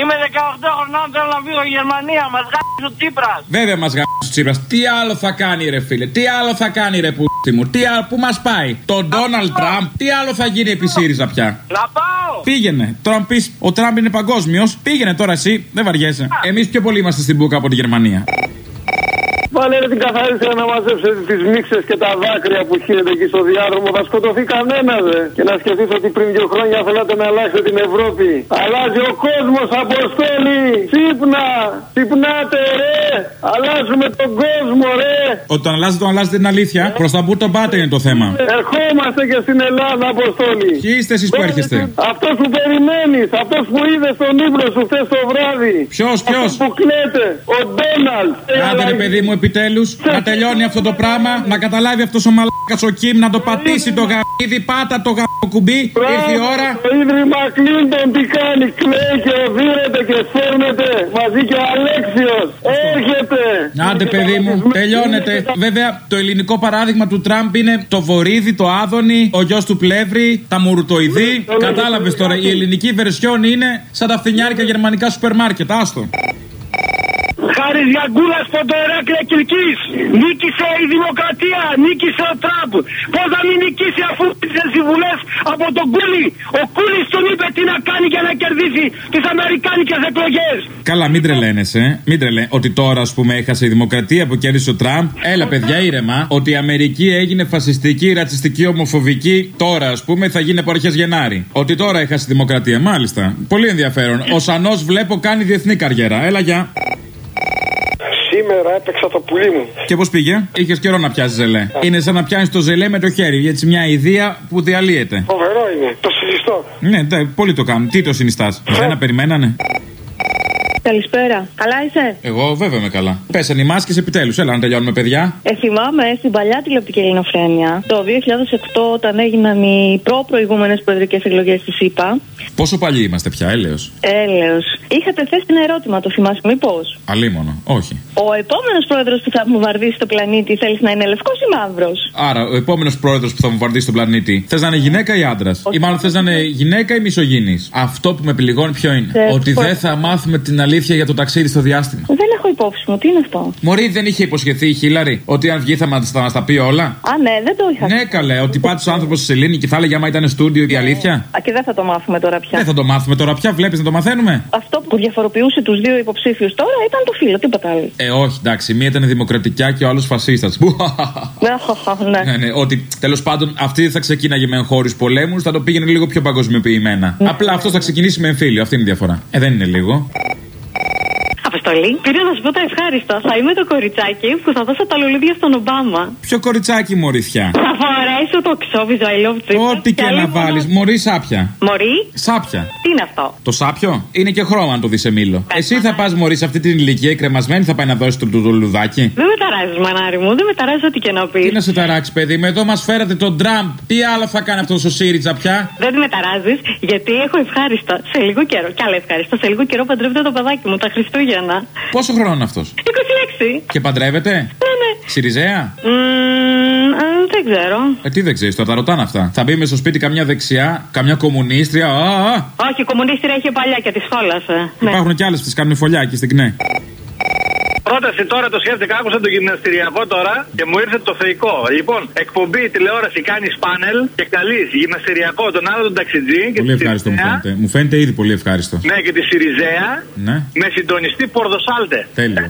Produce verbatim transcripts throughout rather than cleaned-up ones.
Είμαι δεκαοκτώ χρονών, θέλω να φύγω Γερμανία. Μας γάμισε ο Τσίπρας. Βέβαια μας γάμισε ο Τσίπρας. Τι άλλο θα κάνει ρε φίλε, τι άλλο θα κάνει ρε πούστη μου, τι άλλο που μας πάει. Τον Ντόναλντ Τραμπ, τι άλλο θα γίνει επί ΣΥΡΙΖΑ πια. Να πάω. Πήγαινε. Τώρα πεις ο Τραμπ είναι παγκόσμιος. Πήγαινε τώρα εσύ, δεν βαριέσαι. Εμείς πιο πολύ είμαστε στην μπουκα από τη Γερμανία. Πάνε την καθάρισε να μαζέψετε τις μίξες και τα δάκρυα που χύνεται εκεί στο διάδρομο. Θα σκοτωθεί κανένας, δε. Και να σκεφτείς ότι πριν δύο χρόνια θέλατε να αλλάξετε την Ευρώπη. Αλλάζει ο κόσμος, Αποστόλη. Ξύπνα, ξυπνάτε, ρε. Αλλάζουμε τον κόσμο, ρε. Όταν αλλάζετε, τον αλλάζετε την αλήθεια. Προς τα που τον πάτε είναι το θέμα. Ερχόμαστε και στην Ελλάδα, Αποστόλη. Ποιοι είστε εσείς που έρχεστε? Αυτός που περιμένεις, αυτός που είδες στον ύπνο σου χθες το βράδυ. Ποιος, ποιος? Που κλαίτε, ο Ντόναλντ. Άντε ρε παιδί μου, επιτέλους, να τελειώνει αυτό το πράγμα, να καταλάβει αυτός ο μαλάκας ο Κιμ, να το πατήσει το γαμίδι, πάτα το γαμοκουμπί, ήρθε η ώρα. Το Ίδρυμα Κλίντον τι κάνει, κλαίει και οδύρεται και σέρνεται, μαζί και ο Αλέξιος, έρχεται. Άντε παιδί μου, τελειώνεται. Βέβαια, το ελληνικό παράδειγμα του Τραμπ είναι το Βορίδι, το Άδωνη, ο γιος του Πλεύρη, τα Μουρουτοειδή. Κατάλαβες τώρα, η ελληνική βερσιόν είναι σαν τα φθηνιάρικα γερμανικά σούπερ μάρκετ, άστο. Χάρης Γιαγκούλας Ποντοεράκλεια Κιλκής. Νίκησε η δημοκρατία, νίκησε ο Τραμπ. Πώς θα μην νικήσει αφού τις συμβουλές από τον Κούλι. Ο Κούλις τον είπε τι να κάνει για να κερδίσει τις αμερικάνικες εκλογές. Καλά, μην τρελαίνεσαι. Μην τρελέ. Ότι τώρα, ας πούμε, έχασε η δημοκρατία που κέρδισε ο Τραμπ. Έλα, παιδιά, ήρεμα. Ότι η Αμερική έγινε φασιστική, ρατσιστική, ομοφοβική. Τώρα, ας πούμε, θα γίνει από αρχές Γενάρη. Ότι τώρα έχασε η δημοκρατία, μάλιστα. Πολύ ενδιαφέρον. Ο Σανός βλέπω κάνει διεθνή καριέρα. Έλα, γεια. Σήμερα έπαιξα το πουλί μου. Και πώς πήγε? Είχες καιρό να πιάσεις ζελέ. Είναι σαν να πιάνεις το ζελέ με το χέρι. Έτσι μια ιδέα που διαλύεται. Φοβερό είναι. Το συζητώ. Ναι, ναι, πολύ το κάνουν. Τι το συνιστάς? Δεν περιμένανε. Καλησπέρα. Καλά είσαι? Εγώ βέβαια είμαι καλά. Πέσανε οι μάσκες επιτέλους. Έλα να τελειώνουμε, παιδιά. Ε, θυμάμαι στην παλιά τηλεοπτική ελληνοφρένεια, το δύο χιλιάδες οκτώ, όταν έγιναν οι προ-προηγούμενες προεδρικές εκλογές της ΗΠΑ. Πόσο παλιοί είμαστε πια, έλεος. Έλεος. Είχατε θέσει ένα ερώτημα, το θυμάσαι μήπως? Αλίμονο, όχι. Ο επόμενος πρόεδρος που θα μου βαρδίσει το πλανήτη θέλεις να είναι λευκός ή μαύρος? Άρα, ο επόμενος πρόεδρος που θα μου βαρδίσει τον πλανήτη θες να είναι γυναίκα ή άντρας? Ή μάλλον θες να είναι γυναίκα ή μισογυνής? Αυτό που με πληγώνει ποιο είναι? Ε, Ότι πώς... δεν θα μάθουμε την αλήθεια για το ταξίδι στο διάστημα. Δεν έχω υπόψη μου, τι είναι αυτό? Μωρή, δεν είχε υποσχεθεί η Χίλαρη ότι αν βγει θα μας τα, τα πει όλα? Α, ναι, δεν το είχα. Ναι, καλέ, ότι πάτησε ο άνθρωπος στη σελήνη και θα έλεγε άμα ήταν στούντιο η αλήθεια. Α, και δεν θα το μάθουμε τώρα πια. Δεν θα το μάθουμε τώρα πια, βλέπεις να το μαθαίνουμε. Αυτό που διαφοροποιούσε τους δύο υποψήφιους τώρα ήταν το φύλλο, τίποτα άλλο. Ε, όχι, εντάξει, μία ήταν δημοκρατικιά και ο άλλος φασίστας. Ναι, ναι, ναι, ότι τέλος πάντων αυτή δεν θα ξεκίναγε με εγχώριους πολέμους, θα το πήγαινε λίγο πιο παγκοσμιοποιημένα. Ναι. Απλά αυτός θα ξεκινήσει με εμφύλιο, αυτή είναι η διαφορά. Ε, δεν είναι λίγο. Αποστολή, πήρα να σου πω το ευχάριστο. Θα είμαι το κοριτσάκι που θα δώσω τα λουλούδια στον Ομπάμα. Ποιο κοριτσάκι, μωρήθια? Θα φορέσω το ξόβιζο I love you. Ό,τι και να βάλεις, μωρή σάπια. Μωρή? Σάπια. Τι είναι αυτό? Το σάπιο? Είναι και χρώμα αν το δεις σε μήλο. Εσύ θα πας, μωρή, σε αυτή την ηλικία η κρεμασμένη θα πάει να δώσει το, το, το λουλουδάκι. Δεν με ταράζεις, μανάρι μου, δεν με ταράζει ό,τι και να πεις. Τι να σε ταράξει, παιδί μου, εδώ μας φέρατε τον Τραμπ. Τι άλλο θα κάνει αυτός ο ΣΥΡΙΖΑ πια? Δεν με ταράζεις, γιατί έχω ευχάριστο σε λίγο καιρό. Κι άλλο ευχάριστο. Σε λίγο καιρό παντρεύεται το παιδάκι μου, τα Χριστούγεννα. Πόσο χρόνο είναι αυτός? είκοσι έξι. Και παντρεύεται? Ναι, ναι. ΣΥΡΙΖΑ? Mm, δεν ξέρω. Ε, τι δεν ξέρεις, τώρα τα ρωτάνε αυτά. Θα μπει μες στο σπίτι καμιά δεξιά, καμιά κομμουνίστρια. Α, α. Όχι, η κομμουνίστρια είχε παλιά και τη φόλασε. Υπάρχουν ναι. κι άλλες που τις κάνουν φωλιά εκεί στην ΚΝΕ. Πρόταση τώρα το σκέφτηκα, άκουσα το γυμναστηριακό τώρα και μου ήρθε το θεϊκό. Λοιπόν, εκπομπή τηλεόραση κάνει πάνελ και καλεί γυμναστηριακό τον άλλο τον ταξιτζή. Πολύ ευχάριστο μου φαίνεται. Μου φαίνεται ήδη πολύ ευχάριστο. Ναι, και τη Σιριζέα. Ναι. Με συντονιστή Πορδοσάλτε. Τέλειο.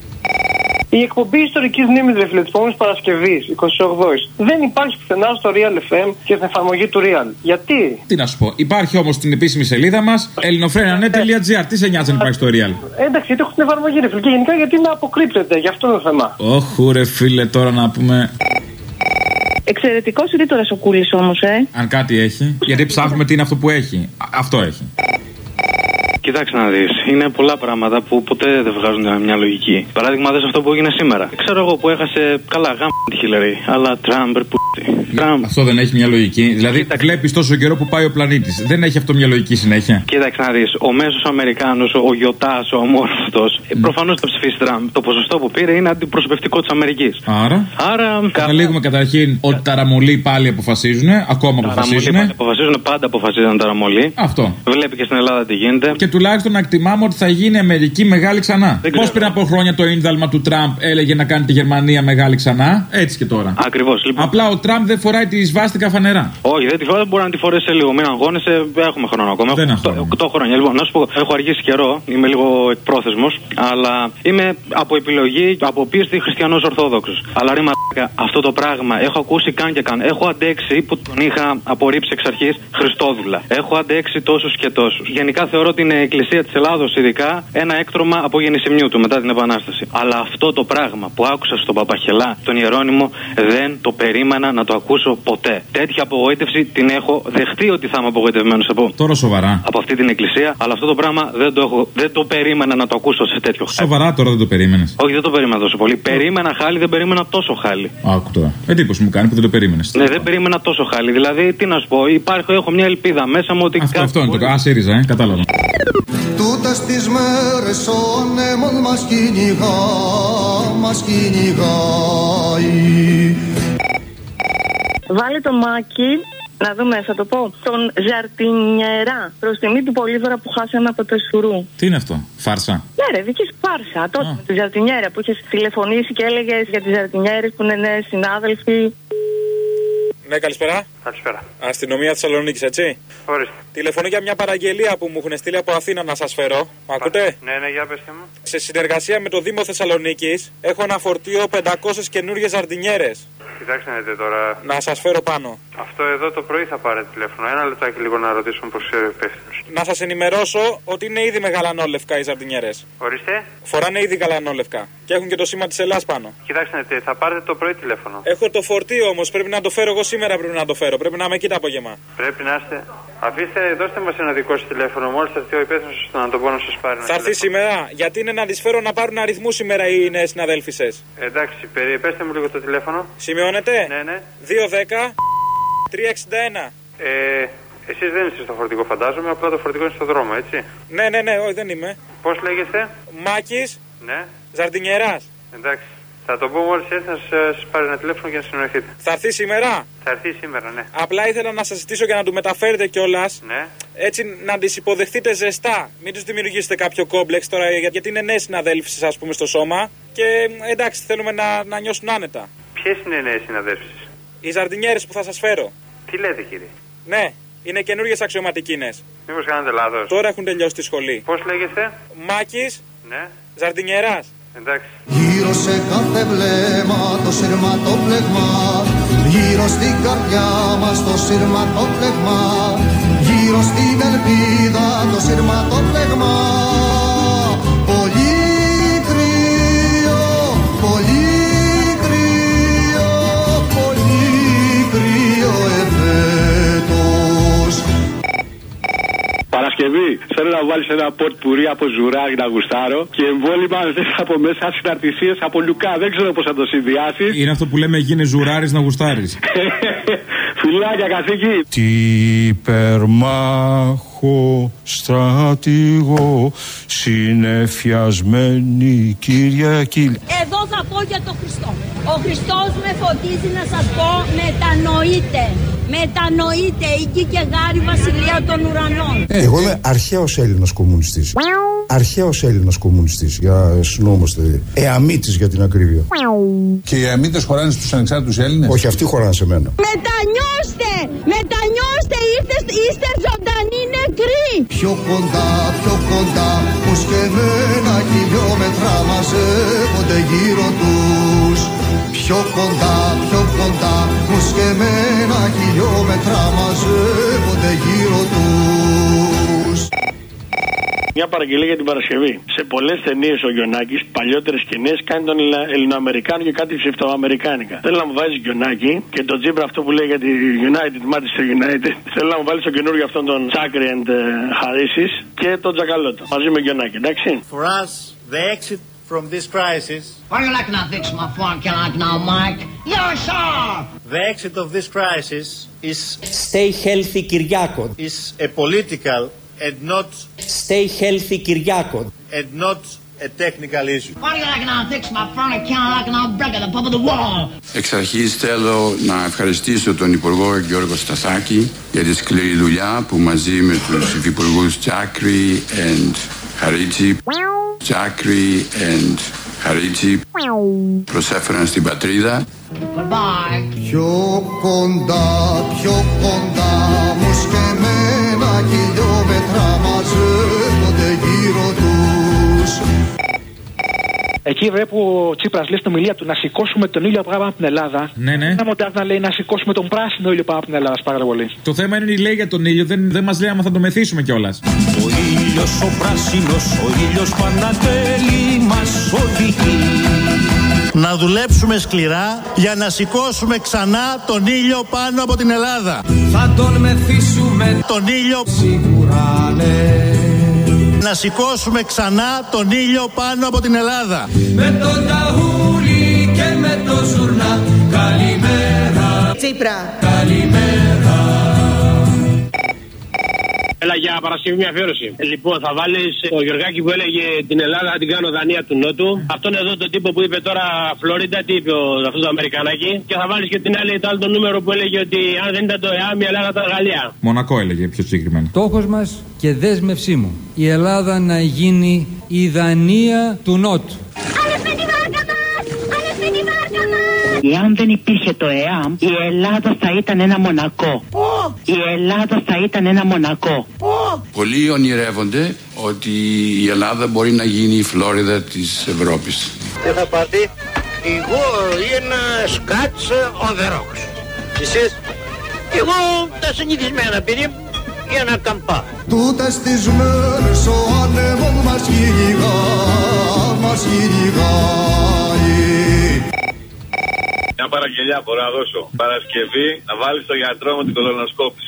Η εκπομπή ιστορική μνήμη τη επόμενη Παρασκευή, εικοστή όγδοη, δεν υπάρχει πουθενά στο Real εφ εμ και στην εφαρμογή του Real. Γιατί? Τι να σου πω, υπάρχει όμως στην επίσημη σελίδα μας ελληνοφρένια τελεία τζι άρ. Τι σε νοιάζει αν υπάρχει στο Real? Εντάξει, γιατί έχω την εφαρμογή, ρε φίλε. Και γενικά γιατί με αποκρύπτεται, γι' αυτό είναι το θέμα. Όχου, ρε φίλε, τώρα να πούμε. Εξαιρετικός ρήτορας ο Κούλης όμως, ε. Αν κάτι έχει. Γιατί ψάχνουμε τι είναι αυτό που έχει. Α, αυτό έχει. Κοιτάξτε να δεις, είναι πολλά πράγματα που ποτέ δεν βγάζουν μια λογική. Παράδειγμα, δες αυτό που έγινε σήμερα. Ξέρω εγώ που έχασε καλά γάμ τη Χίλαρη, αλλά Τραμπ που. Αυτό δεν έχει μια λογική. Δηλαδή, Κοίταξε. βλέπεις τόσο καιρό που πάει ο πλανήτης. Δεν έχει αυτό μια λογική συνέχεια. Κοίταξε να δεις, ο μέσος Αμερικάνος, ο γιοτάς, ο αμόρφωτος, mm. προφανώς θα ψηφίσει Τραμπ. Το ποσοστό που πήρε είναι αντιπροσωπευτικό της Αμερικής. Άρα. Άρα. Καταλήγουμε καταρχήν ότι τα ραμολί πάλι αποφασίζουν. Ακόμα αποφασίζουν. Αποφασίζουν, πάντα αποφασίζουν τα ραμολί. Αυτό. Βλέπει και στην Ελλάδα τι γίνεται. Και τουλάχιστον να εκτιμάμε ότι θα γίνει Αμερική μεγάλη ξανά. Πώς πριν από χρόνια το ίνδαλμα του Τραμπ έλεγε να κάνει τη Γερμανία μεγάλη ξανά, έτσι και τώρα. Ακριβώς. Λοιπόν. Απλά ο Τραμπ δεν φοράει τη σβάστηκα φανερά. Όχι, δεν τη φοράει, μπορεί να τη φορέσει λίγο. Μην αγώνεσαι, έχουμε χρόνο ακόμα. Δεν έχω οκτώ χρόνια. Λοιπόν, να σου πω, έχω αργήσει καιρό, είμαι λίγο εκπρόθεσμος, αλλά είμαι από επιλογή, από πίστη χριστιανός Ορθόδοξος. Αλλά ρε μαλάκα, αυτό το πράγμα έχω ακούσει καν και καν. Έχω αντέξει που τον είχα απορρίψει εξ αρχής Χριστόδουλα. Έχω αντέξει τόσους και τόσους. Γενικά θεωρώ την Εκκλησία της Ελλάδος, ειδικά, ένα έκτρωμα από γεννησιμιού του μετά την Επανάσταση. Αλλά αυτό το πράγμα που άκουσα στον Παπαχελά, τον Ιερώνυμο, δεν το περίμενα να το ακούσω ποτέ. Τέτοια απογοήτευση την έχω δεχτεί ότι θα είμαι απογοητευμένος από. Τώρα σοβαρά. Από αυτή την Εκκλησία, αλλά αυτό το πράγμα δεν το, έχω, δεν το περίμενα να το ακούσω σε τέτοιο χάλι. Σοβαρά τώρα δεν το περίμενες? Όχι, δεν το περίμενα τόσο πολύ. Περίμενα χάλι, δεν περίμενα τόσο χάλι. Άκου τώρα. Εντύπωση μου κάνει που δεν το περίμενες. Ναι, δεν περίμενα τόσο χάλι. Δηλαδή, τι να σου πω, υπάρχει, έχω μια ελπίδα μέσα μου ότι. Αυτό, αυτό είναι το. Α, ΣΥΡΙΖΑ, ε, κατάλαβα. Τούτες τις μέρες ο ανέμος μας κυνηγά, μας κυνηγάει. Βάλε το Μάκη, να δούμε, θα το πω, τον Ζαρτινιέρα, προς τιμή του Πολύδωρα που χάσαμε από το Σουρού. Τι είναι αυτό, φάρσα? Ναι ρε, δική σου φάρσα, τότε με τη Ζαρτινιέρα που είχες τηλεφωνήσει και έλεγες για τις Ζαρτινιέρες που είναι νέες συνάδελφοι. Ναι, καλησπέρα. Καλησπέρα. Αστυνομία Θεσσαλονίκης, έτσι. Ορίστε. Τηλεφωνώ για μια παραγγελία που μου έχουν στείλει από Αθήνα να σας φέρω. Μ' ακούτε? Ναι, ναι, για πέστε μου. Σε συνεργασία με το Δήμο Θεσσαλονίκης έχω ένα φορτίο πεντακόσιες καινούργιες ζαρτινιέρες. Κοιτάξτε να δείτε τώρα. Να σας φέρω πάνω. Αυτό εδώ το πρωί θα πάρετε τηλέφωνο. Ένα λεπτάκι λίγο να ρωτήσουμε πως είναι υπεύθυνος. Να σας ενημερώσω ότι είναι ήδη με γαλανόλευκα οι ζαρτινιέρες. Ορίστε. Φοράνε ήδη γαλανόλευκα. Και έχουν και το σήμα της Ελλάς πάνω. Κοιτάξτε να δείτε, θα πάρετε το πρωί τηλέφωνο. Έχω το φορτίο όμως, πρέπει να το φέρω εγώ σήμερα. Πρέπει να το φέρω. Πρέπει να είμαι εκεί το απόγευμα. Πρέπει να είστε. Αφήστε, δώστε μας ένα δικό σας τηλέφωνο. Μόλις θα έρθει ο υπεύθυνος να το πω να σας πάρει. Θα έρθει σήμερα, γιατί είναι να τις φέρω να πάρουν αριθμού σήμερα οι νέες συναδέλφισες. Εντάξει, περί, πέστε μου λίγο το τηλέφωνο. Σημειώνετε? Ναι, ναι. δύο δέκα τρία εξήντα ένα. Ε, εσείς δεν είστε στο φορτικό, φαντάζομαι. Απλά το φορτικό είναι στο δρόμο, έτσι. Ναι, ναι, ναι, όχι, δεν είμαι. Πώς λέγεστε? Μάκης. Ναι. Ζαρτινιεράς. Εντάξει. Θα το πω μόλις έρθει να σας πάρει ένα τηλέφωνο και να συνοηθείτε. Θα έρθει σήμερα? Θα έρθει σήμερα, ναι. Απλά ήθελα να σας ζητήσω και να του μεταφέρετε κιόλας. Ναι. Έτσι να τις υποδεχτείτε ζεστά. Μην τους δημιουργήσετε κάποιο κόμπλεξ τώρα, γιατί είναι νέες συναδέλφισες, ας πούμε, στο σώμα. Και εντάξει, θέλουμε να, να νιώσουν άνετα. Ποιες είναι οι νέες συναδέλφισες? Οι ζαρτινιέρες που θα σας φέρω. Τι λέτε, κύριε? Ναι, είναι καινούργιες αξιωματικίνες. Μήπως κάνετε λάθος? Τώρα έχουν τελειώσει τη σχολή. Πώς λέγεστε? Μάκης. Ναι. Ζαρτινιεράς. Εντάξει. Γύρω σε κάθε βλέμμα το σειρματόπλεγμα, γύρω στην καρδιά μας το σειρματόπλεγμα, γύρω στην ελπίδα το σειρματόπλεγμα. Πολύ κρύο, πολύ κρύο, πολύ κρύο εφέτος. Παρασκευή, θέλω να βάλεις ένα πορτ πουρί από ζουράρι να γουστάρω και εμβόλυμα από μέσα συναρτησίες από Λουκά. Δεν ξέρω πώς θα το συνδυάσεις. Είναι αυτό που λέμε γίνει ζουράρις να γουστάρεις. Φιλάκια, καθήκη. Τι υπερμάχο στρατηγό συνεφιασμένη Κυριακή. Εδώ θα πω για τον Χριστό. Ο Χριστός με φωτίζει να σας πω, μετανοείτε. Μετανοείτε, εκεί και γάρι βασιλεία των ουρανών. Εγώ είμαι αρχαίος Έλληνας κομμουνιστής. Αρχαίος Έλληνας κομμουνιστής, για συνόμαστε. Εαμίτης για την ακρίβεια. Και οι Εαμίτες χωράνε στους ανεξάρτητους Έλληνες? Όχι, αυτοί χωράνε σε μένα. Μετανιώστε! Μετανιώστε! Είστε, είστε ζωντανοί νεκροί! Πιο κοντά, πιο κοντά, που σκεμμένα χιλιόμετρα μαζεύονται γύρω τους. Πιο κοντά, πιο κοντά, που σκεμμένα χιλιόμετρα μαζεύονται γύρω τους. Μια παραγγελία για την Παρασκευή. Σε πολλές ταινίες ο Γιοννάκης, παλιότερες και νέες, κάνει τον Ελληνοαμερικάνο και κάτι ψευτοαμερικάνικα. Θέλω να μου βάζεις Γιοννάκη και τον Τζίμπρα αυτό που λέει για τη United, Manchester United. Θέλω να μου βάλεις το καινούργιο αυτόν τον Τσάκρι and Χαρίσεις και τον Τζακαλώτο. Μαζί με Γιοννάκη, εντάξει. For us, the exit from this crisis. How do you like now, fix my phone? Can I now, Mike? Yes, sir! The exit of this crisis is. Stay healthy, Kyriako. Is a political and not. Stay healthy, Kyriako. And not a technical issue. Εξ αρχής θέλω να ευχαριστήσω τον Υπουργό Γιώργο Σταθάκη για τη σκληρή δουλειά που μαζί με τους Υφυπουργούς Τσάκρη and Χαρίτσι Τσάκρη and Χαρίτσι προσέφεραν στην πατρίδα. Πιο κοντά, πιο κοντά μου σκεμμένα χιλιόμετρα μαζεύονται γύρω τους. Εκεί βρε που ο Τσίπρας λέει στην ομιλία του να σηκώσουμε τον ήλιο πάνω από την Ελλάδα. Ναι, ναι. Ένα μοντάζ να λέει να σηκώσουμε τον πράσινο ήλιο πάνω από την Ελλάδα. Πάρα πολύ. Το θέμα είναι ότι λέει για τον ήλιο, δεν, δεν μας λέει άμα θα το μεθύσουμε κιόλας. Ο ήλιος ο πράσινος, ο ήλιος Πανατέλη μας οδηγεί. Να δουλέψουμε σκληρά για να σηκώσουμε ξανά τον ήλιο πάνω από την Ελλάδα. Θα τον μεθύσουμε τον ήλιο σίγουρα ναι. Να σηκώσουμε ξανά τον ήλιο πάνω από την Ελλάδα. Με τον ταούλι και με το ζουρνά. Καλημέρα Τσίπρα. Καλημέρα. Έλα για Παρασκευή μια αφιέρωση. Λοιπόν, θα βάλεις το Γιωργάκη που έλεγε την Ελλάδα την κάνω Δανία του Νότου. Αυτόν εδώ τον τύπο που είπε τώρα Φλωρίντα, τι είπε αυτό το Αμερικανάκι. Και θα βάλεις και την άλλη, το άλλο το νούμερο που έλεγε ότι αν δεν ήταν το ΕΑΜ η Ελλάδα ήταν Γαλλία. Μονακό έλεγε πιο συγκεκριμένα. Στόχος μας και δέσμευσή μου η Ελλάδα να γίνει η Δανία του Νότου. Εάν δεν υπήρχε το ΕΑΜ, η Ελλάδα θα ήταν ένα Μονακό. Η Ελλάδα θα ήταν ένα Μονακό. Πολλοί ονειρεύονται ότι η Ελλάδα μπορεί να γίνει η Φλόριδα της Ευρώπης. Τι θα πάτε? Εγώ ένα σκάτς on the rocks. Εσείς? Εγώ τα συνηθισμένα παιδί για να καμπά. Τούτες τις μέρες ο άνεμος μας κυνηγά, μας κυνηγάει. Μια παραγγελιά μπορώ να δώσω. Παρασκευή να βάλεις το γιατρό μου την κολονοσκόπηση.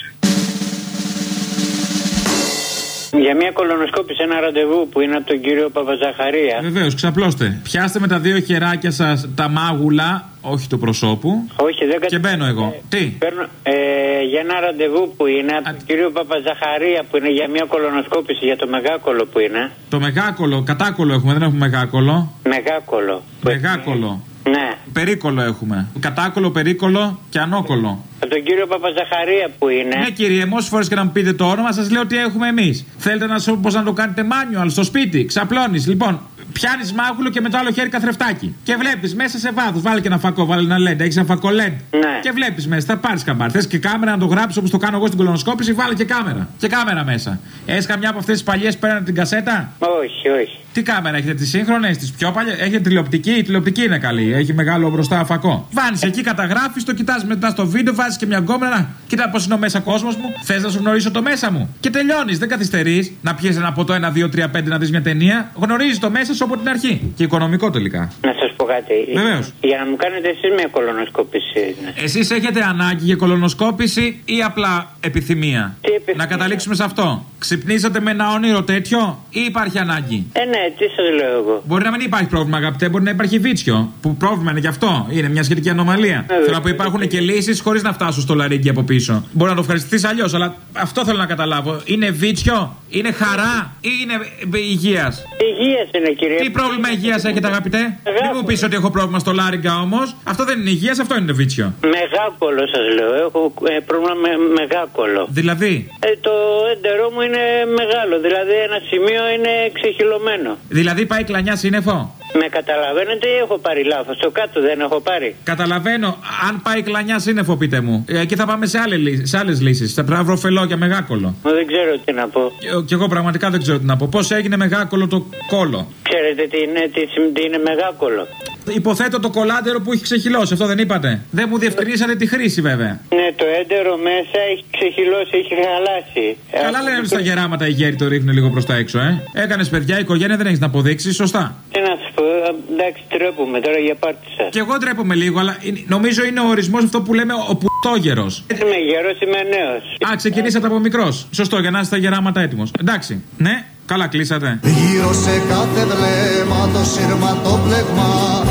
Για μια κολονοσκόπηση, ένα ραντεβού που είναι από τον κύριο Παπαζαχαρία. Βεβαίως, ξαπλώστε. Πιάστε με τα δύο χεράκια σας τα μάγουλα, όχι του προσώπου. Όχι, δεν Και μπαίνω εγώ. Ε, Τι? Παίρνω, ε, για ένα ραντεβού που είναι από τον κύριο Παπαζαχαρία που είναι για μια κολονοσκόπηση για το μεγάκολο που είναι. Το μεγάκολο, κατάκολο έχουμε, δεν έχουμε μεγάκολο. Μεγάκολο. Μεγάκολο. Ναι. Περίκολο έχουμε. Κατάκολο, περίκολο και ανώκολο. Από τον κύριο Παπαζαχαρία που είναι. Ναι, κύριε, μόσες φορές και να μου πείτε το όνομα, σας λέω ότι έχουμε εμείς. Θέλετε να σου πω πώς να το κάνετε manual στο σπίτι. Ξαπλώνεις. Λοιπόν, πιάνεις μάγουλο και με το άλλο χέρι καθρεφτάκι. Και βλέπεις μέσα σε βάθος. Βάλε και ένα φακό, βάλε ένα λεντ. Έχεις ένα φακό λεντ. Ναι. Και βλέπεις μέσα, θα πάρεις καμπάρ. Θες και κάμερα να το γράψεις όπως το κάνω εγώ στην κολονοσκόπηση, βάλε και κάμερα. Και κάμερα μέσα. Έχεις καμιά από αυτές τις παλιές πέραν την κασέτα? Όχι, όχι. Τι κάμερα έχετε, τις σύγχρονες, τις πιο παλιές? Έχετε τηλεοπτική, η τηλεοπτική είναι καλή. Έχει μεγάλο μπροστά φακό. Βάνεις εκεί, καταγράφεις, το κοιτάς μετά στο βίντεο, βάζεις και μια γκόμενα. Κοίτα πώς είναι ο μέσα κόσμος μου. Θες να σου γνωρίσω το μέσα μου. Και τελειώνεις, δεν καθυστερείς. Να πιεις ένα ποτό ένα, δύο, τρία, πέντε να δεις μια ταινία. Γνωρίζεις το μέσα σου από την αρχή. Και οικονομικό τελικά. Να σας πω κάτι. Βεβαίως. Για να μου κάνετε εσείς μια κολονοσκόπηση. Εσείς έχετε ανάγκη για κολονοσκόπηση ή απλά επιθυμία? Τι επιθυμία? Να καταλήξουμε σε αυτό. Ξυπνήσατε με ένα όνειρο τέτοιο ή υπάρχει ανάγκη? Ε, ναι, τι σας λέω εγώ. Μπορεί να μην υπάρχει πρόβλημα, αγαπητέ, μπορεί να υπάρχει βίτσιο. Που πρόβλημα είναι γι' αυτό. Είναι μια σχετική ανομαλία. Ε, θέλω να πω, υπάρχουν και λύσεις χωρίς να φτάσουν στο λαρίκι από πίσω. Μπορεί να το ευχαριστηθείς αλλιώς, αλλά αυτό θέλω να καταλάβω. Είναι βίτσιο, είναι χαρά ή είναι υγείας? Υγείας είναι, κύριε. Τι πρόβλημα υγείας έχετε, αγαπητέ? Μην μου πεις ότι έχω πρόβλημα στο λάριγκα όμως. Αυτό δεν είναι υγείας, αυτό είναι βίτσιο. Μεγάκολο σας λέω. Έχω ε, πρόβλημα με μεγάκολο. Δηλαδή? Ε, το έντερό μου είναι μεγάλο. Δηλαδή ένα σημείο είναι ξεχυλωμένο. Δηλαδή πάει κλανιά σύννεφο? Με καταλαβαίνετε ή έχω πάρει λάθος? Το κάτω δεν έχω πάρει. Καταλαβαίνω. Αν πάει κλανιά σύννεφο, πείτε μου. Ε, εκεί θα πάμε σε, άλλη, σε άλλες λύσεις. Θα πρέπει να βρω φελό μεγάκολο. Δεν ξέρω τι να πω. Και, και εγώ πραγματικά δεν ξέρω τι να πω. Πώς έγινε μεγάκολο το κόλο? Ξέρετε τι είναι, τι, τι είναι μεγάκολο? Υποθέτω το κολάντερο που έχει ξεχυλώσει. Αυτό δεν είπατε? Δεν μου διευκρινίσατε τη χρήση, βέβαια. Ναι, το έντερο μέσα έχει ξεχυλώσει, έχει χαλάσει. Καλά λένε στα γεράματα οι γέροι το ρίχνουν λίγο προς τα έξω, ε. Έκανες παιδιά, οικογένεια, δεν έχεις να αποδείξεις, σωστά. Τι να σου πω, εντάξει, τρέπομαι τώρα για πάρτι σας. Και εγώ τρέπομαι λίγο, αλλά νομίζω είναι ο ορισμός αυτό που λέμε ο πουτόγερος. Είμαι γερός, είμαι νέος. Α, ξεκινήσατε από μικρός. Σωστό, για να είστε τα γεράματα έτοιμος. Εντάξει, ναι. Καλά κλείσατε. Γύρω σε κάθε βλέμμα το σειρματόπλεγμα.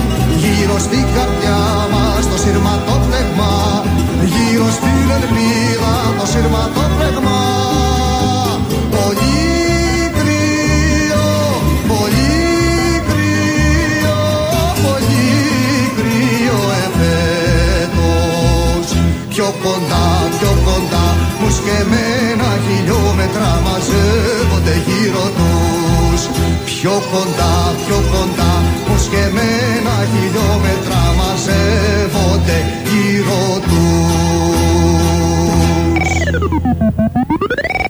Γύρω στην καρδιά μας το σειρματόπλεγμα. Γύρω στην ελπίδα το σειρματόπλεγμα. Πολύ κρύο, πολύ Πιο κοντά, πιο κοντά, πως και μένα χιλιόμετρα.